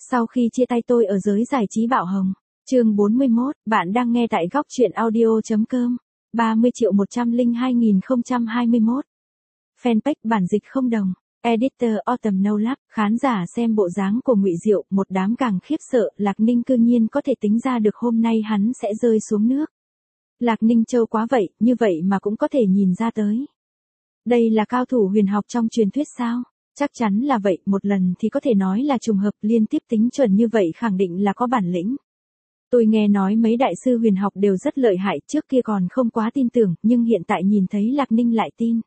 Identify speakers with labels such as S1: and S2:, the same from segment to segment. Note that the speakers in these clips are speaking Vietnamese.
S1: Sau khi chia tay tôi ở giới giải trí bạo hồng. Chương 41, bạn đang nghe tại góc truyện audio.com. 30.102.021. Fanpage bản dịch không đồng. Editor Autumn No Lab. Khán giả xem bộ dáng của Ngụy Diệu, một đám càng khiếp sợ. Lạc Ninh cư nhiên có thể tính ra được hôm nay hắn sẽ rơi xuống nước. Lạc Ninh trâu quá vậy, như vậy mà cũng có thể nhìn ra tới. Đây là cao thủ huyền học trong truyền thuyết sao? Chắc chắn là vậy, một lần thì có thể nói là trùng hợp, liên tiếp tính chuẩn như vậy khẳng định là có bản lĩnh. Tôi nghe nói mấy đại sư huyền học đều rất lợi hại, trước kia còn không quá tin tưởng, nhưng hiện tại nhìn thấy Lạc Ninh lại tin.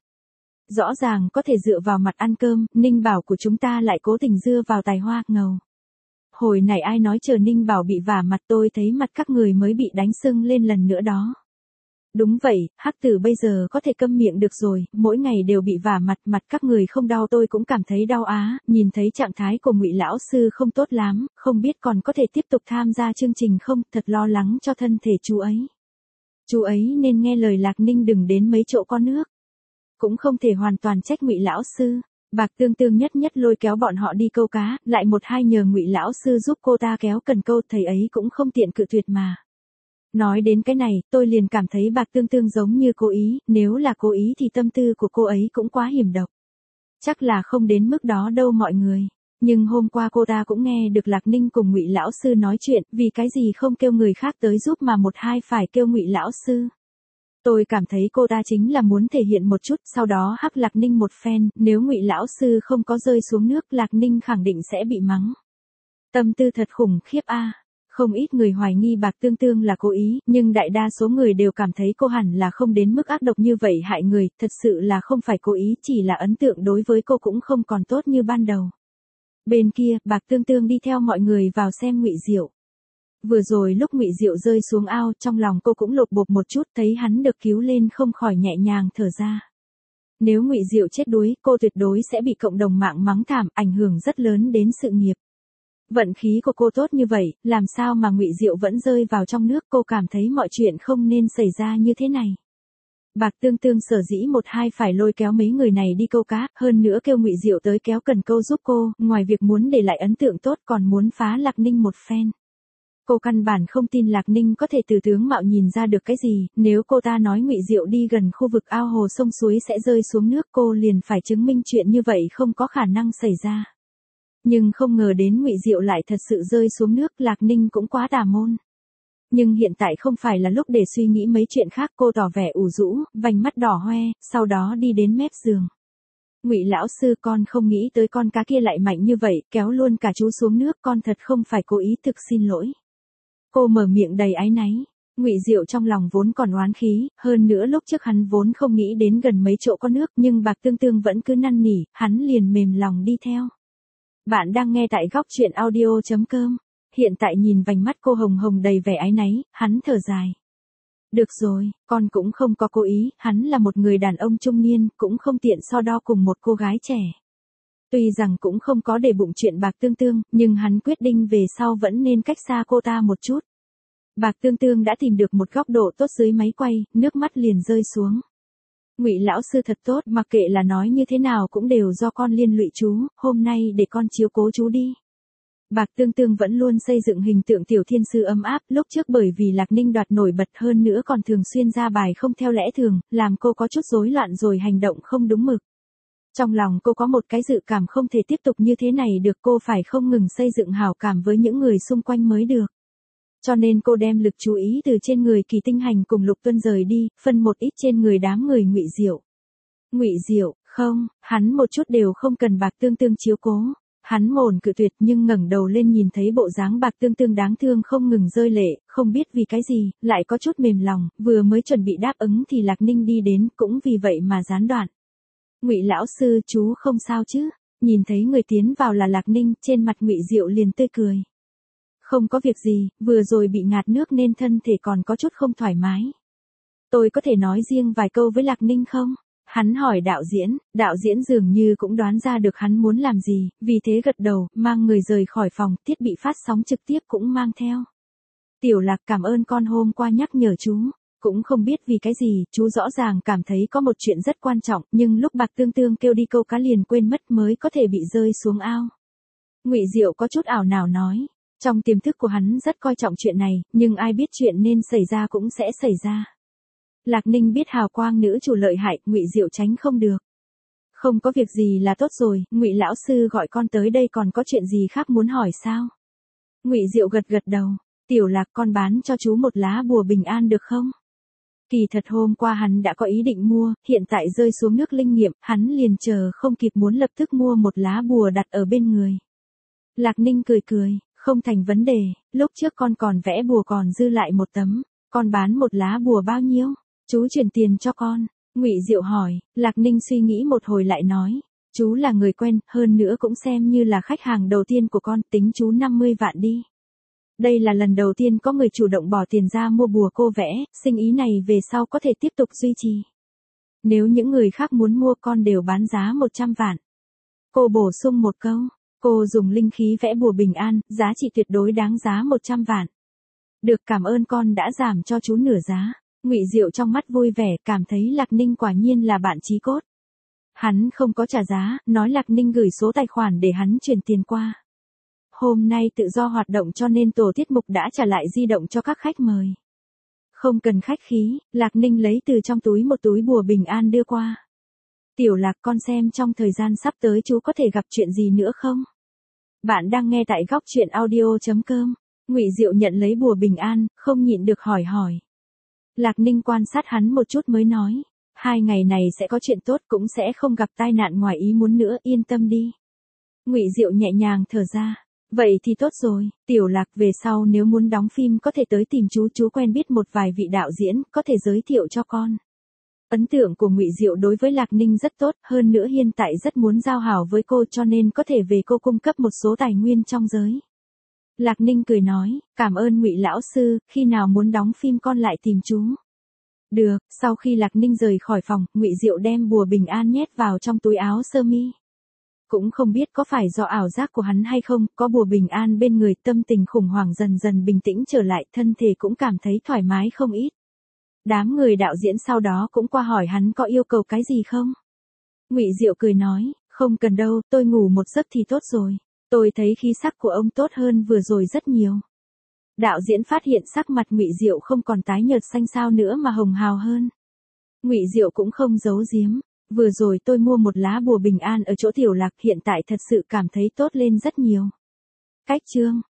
S1: Rõ ràng có thể dựa vào mặt ăn cơm, Ninh Bảo của chúng ta lại cố tình dưa vào tài hoa, ngầu. Hồi này ai nói chờ Ninh Bảo bị vả mặt, tôi thấy mặt các người mới bị đánh sưng lên lần nữa đó. Đúng vậy, Hắc Tử bây giờ có thể câm miệng được rồi, mỗi ngày đều bị vả mặt, mặt các người không đau tôi cũng cảm thấy đau á, nhìn thấy trạng thái của Ngụy lão sư không tốt lắm, không biết còn có thể tiếp tục tham gia chương trình không, thật lo lắng cho thân thể chú ấy. Chú ấy nên nghe lời Lạc Ninh đừng đến mấy chỗ có nước. Cũng không thể hoàn toàn trách Ngụy lão sư. Bạc Tương Tương nhất nhất lôi kéo bọn họ đi câu cá, lại một hai nhờ Ngụy lão sư giúp cô ta kéo cần câu, thầy ấy cũng không tiện cự tuyệt mà. Nói đến cái này, tôi liền cảm thấy Bạc Tương Tương giống như cố ý, nếu là cố ý thì tâm tư của cô ấy cũng quá hiểm độc. Chắc là không đến mức đó đâu mọi người. Nhưng hôm qua cô ta cũng nghe được Lạc Ninh cùng Ngụy lão sư nói chuyện, vì cái gì không kêu người khác tới giúp mà một hai phải kêu Ngụy lão sư. Tôi cảm thấy cô ta chính là muốn thể hiện một chút, sau đó hắc Lạc Ninh một phen, nếu Ngụy lão sư không có rơi xuống nước, Lạc Ninh khẳng định sẽ bị mắng. Tâm tư thật khủng khiếp a. Không ít người hoài nghi Bạc Tương Tương là cố ý, nhưng đại đa số người đều cảm thấy cô hẳn là không đến mức ác độc như vậy hại người, thật sự là không phải cố ý, chỉ là ấn tượng đối với cô cũng không còn tốt như ban đầu. Bên kia, Bạc Tương Tương đi theo mọi người vào xem Ngụy Diệu. Vừa rồi lúc Ngụy Diệu rơi xuống ao, trong lòng cô cũng lột bột một chút, thấy hắn được cứu lên không khỏi nhẹ nhàng thở ra. Nếu Ngụy Diệu chết đuối, cô tuyệt đối sẽ bị cộng đồng mạng mắng thảm, ảnh hưởng rất lớn đến sự nghiệp. Vận khí của cô tốt như vậy, làm sao mà Ngụy Diệu vẫn rơi vào trong nước, cô cảm thấy mọi chuyện không nên xảy ra như thế này. Bạc Tương Tương sở dĩ một hai phải lôi kéo mấy người này đi câu cá, hơn nữa kêu Ngụy Diệu tới kéo cần câu giúp cô, ngoài việc muốn để lại ấn tượng tốt còn muốn phá Lạc Ninh một phen. Cô căn bản không tin Lạc Ninh có thể từ tướng mạo nhìn ra được cái gì, nếu cô ta nói Ngụy Diệu đi gần khu vực ao hồ sông suối sẽ rơi xuống nước, cô liền phải chứng minh chuyện như vậy không có khả năng xảy ra. Nhưng không ngờ đến Ngụy Diệu lại thật sự rơi xuống nước, Lạc Ninh cũng quá tà môn. Nhưng hiện tại không phải là lúc để suy nghĩ mấy chuyện khác, cô tỏ vẻ ủ rũ, vành mắt đỏ hoe, sau đó đi đến mép giường. Ngụy lão sư, con không nghĩ tới con cá kia lại mạnh như vậy, kéo luôn cả chú xuống nước, con thật không phải cố ý, thực xin lỗi. Cô mở miệng đầy áy náy. Ngụy Diệu trong lòng vốn còn oán khí, hơn nữa lúc trước hắn vốn không nghĩ đến gần mấy chỗ có nước, nhưng Bạc Tương Tương vẫn cứ năn nỉ, hắn liền mềm lòng đi theo. Bạn đang nghe tại góc truyện audio.com. Hiện tại nhìn vành mắt cô hồng hồng đầy vẻ áy náy, hắn thở dài. Được rồi, con cũng không có cố ý, hắn là một người đàn ông trung niên, cũng không tiện so đo cùng một cô gái trẻ. Tuy rằng cũng không có để bụng chuyện Bạc Tương Tương, nhưng hắn quyết định về sau vẫn nên cách xa cô ta một chút. Bạc Tương Tương đã tìm được một góc độ tốt dưới máy quay, nước mắt liền rơi xuống. Ngụy lão sư thật tốt, mặc kệ là nói như thế nào cũng đều do con liên lụy chú, hôm nay để con chiếu cố chú đi. Bạc Tương Tương vẫn luôn xây dựng hình tượng tiểu thiên sư ấm áp, lúc trước bởi vì Lạc Ninh đoạt nổi bật hơn nữa còn thường xuyên ra bài không theo lẽ thường, làm cô có chút rối loạn rồi hành động không đúng mực. Trong lòng cô có một cái dự cảm không thể tiếp tục như thế này được, cô phải không ngừng xây dựng hảo cảm với những người xung quanh mới được. Cho nên cô đem lực chú ý từ trên người Kỳ Tinh Hành cùng Lục Tuân rời đi, phân một ít trên người đám người Ngụy Diệu. Ngụy Diệu, không, hắn một chút đều không cần Bạc Tương Tương chiếu cố. Hắn mồn cự tuyệt, nhưng ngẩng đầu lên nhìn thấy bộ dáng Bạc Tương Tương đáng thương không ngừng rơi lệ, không biết vì cái gì, lại có chút mềm lòng, vừa mới chuẩn bị đáp ứng thì Lạc Ninh đi đến, cũng vì vậy mà gián đoạn. Ngụy lão sư, chú không sao chứ? Nhìn thấy người tiến vào là Lạc Ninh, trên mặt Ngụy Diệu liền tươi cười. Không có việc gì, vừa rồi bị ngạt nước nên thân thể còn có chút không thoải mái. Tôi có thể nói riêng vài câu với Lạc Ninh không? Hắn hỏi đạo diễn dường như cũng đoán ra được hắn muốn làm gì, vì thế gật đầu, mang người rời khỏi phòng, thiết bị phát sóng trực tiếp cũng mang theo. Tiểu Lạc, cảm ơn con hôm qua nhắc nhở chú. Cũng không biết vì cái gì, chú rõ ràng cảm thấy có một chuyện rất quan trọng, nhưng lúc Bạc Tương Tương kêu đi câu cá liền quên mất mới có thể bị rơi xuống ao. Ngụy Diệu có chút ảo não nói. Trong tiềm thức của hắn rất coi trọng chuyện này, nhưng ai biết chuyện nên xảy ra cũng sẽ xảy ra. Lạc Ninh biết hào quang nữ chủ lợi hại, Ngụy Diệu tránh không được. Không có việc gì là tốt rồi, Ngụy lão sư gọi con tới đây còn có chuyện gì khác muốn hỏi sao? Ngụy Diệu gật gật đầu. Tiểu Lạc, con bán cho chú một lá bùa bình an được không? Kỳ thật hôm qua hắn đã có ý định mua, hiện tại rơi xuống nước linh nghiệm, hắn liền chờ không kịp muốn lập tức mua một lá bùa đặt ở bên người. Lạc Ninh cười cười, không thành vấn đề, lúc trước con còn vẽ bùa còn dư lại một tấm, con bán một lá bùa bao nhiêu? Chú chuyển tiền cho con. Ngụy Diệu hỏi. Lạc Ninh suy nghĩ một hồi lại nói, chú là người quen, hơn nữa cũng xem như là khách hàng đầu tiên của con, tính chú 50 vạn đi. Đây là lần đầu tiên có người chủ động bỏ tiền ra mua bùa cô vẽ, sinh ý này về sau có thể tiếp tục duy trì. Nếu những người khác muốn mua con đều bán giá 100 vạn. Cô bổ sung một câu, cô dùng linh khí vẽ bùa bình an, giá trị tuyệt đối đáng giá 100 vạn. Được, cảm ơn con đã giảm cho chú nửa giá. Ngụy Diệu trong mắt vui vẻ, cảm thấy Lạc Ninh quả nhiên là bạn chí cốt. Hắn không có trả giá, nói Lạc Ninh gửi số tài khoản để hắn chuyển tiền qua. Hôm nay tự do hoạt động cho nên tổ tiết mục đã trả lại di động cho các khách mời. Không cần khách khí, Lạc Ninh lấy từ trong túi một túi bùa bình an đưa qua. Tiểu Lạc, con xem trong thời gian sắp tới chú có thể gặp chuyện gì nữa không? Bạn đang nghe tại góc truyện audio.com. Ngụy Diệu nhận lấy bùa bình an, không nhịn được hỏi. Lạc Ninh quan sát hắn một chút mới nói, 2 ngày này sẽ có chuyện tốt, cũng sẽ không gặp tai nạn ngoài ý muốn nữa, yên tâm đi. Ngụy Diệu nhẹ nhàng thở ra, vậy thì tốt rồi, Tiểu Lạc, về sau nếu muốn đóng phim có thể tới tìm chú quen biết một vài vị đạo diễn, có thể giới thiệu cho con. Ấn tượng của Ngụy Diệu đối với Lạc Ninh rất tốt, hơn nữa hiện tại rất muốn giao hảo với cô cho nên có thể về cô cung cấp một số tài nguyên trong giới. Lạc Ninh cười nói, cảm ơn Ngụy lão sư, khi nào muốn đóng phim con lại tìm chú. Được, sau khi Lạc Ninh rời khỏi phòng, Ngụy Diệu đem bùa bình an nhét vào trong túi áo sơ mi. Cũng không biết có phải do ảo giác của hắn hay không, có bùa bình an bên người, tâm tình khủng hoảng dần dần bình tĩnh trở lại, thân thể cũng cảm thấy thoải mái không ít. Đám người đạo diễn sau đó cũng qua hỏi hắn có yêu cầu cái gì không. Ngụy Diệu cười nói, không cần đâu, tôi ngủ một giấc thì tốt rồi. Tôi thấy khí sắc của ông tốt hơn vừa rồi rất nhiều. Đạo diễn phát hiện sắc mặt Ngụy Diệu không còn tái nhợt xanh xao nữa mà hồng hào hơn. Ngụy Diệu cũng không giấu giếm, vừa rồi tôi mua một lá bùa bình an ở chỗ Tiểu Lạc, hiện tại thật sự cảm thấy tốt lên rất nhiều. Cách chương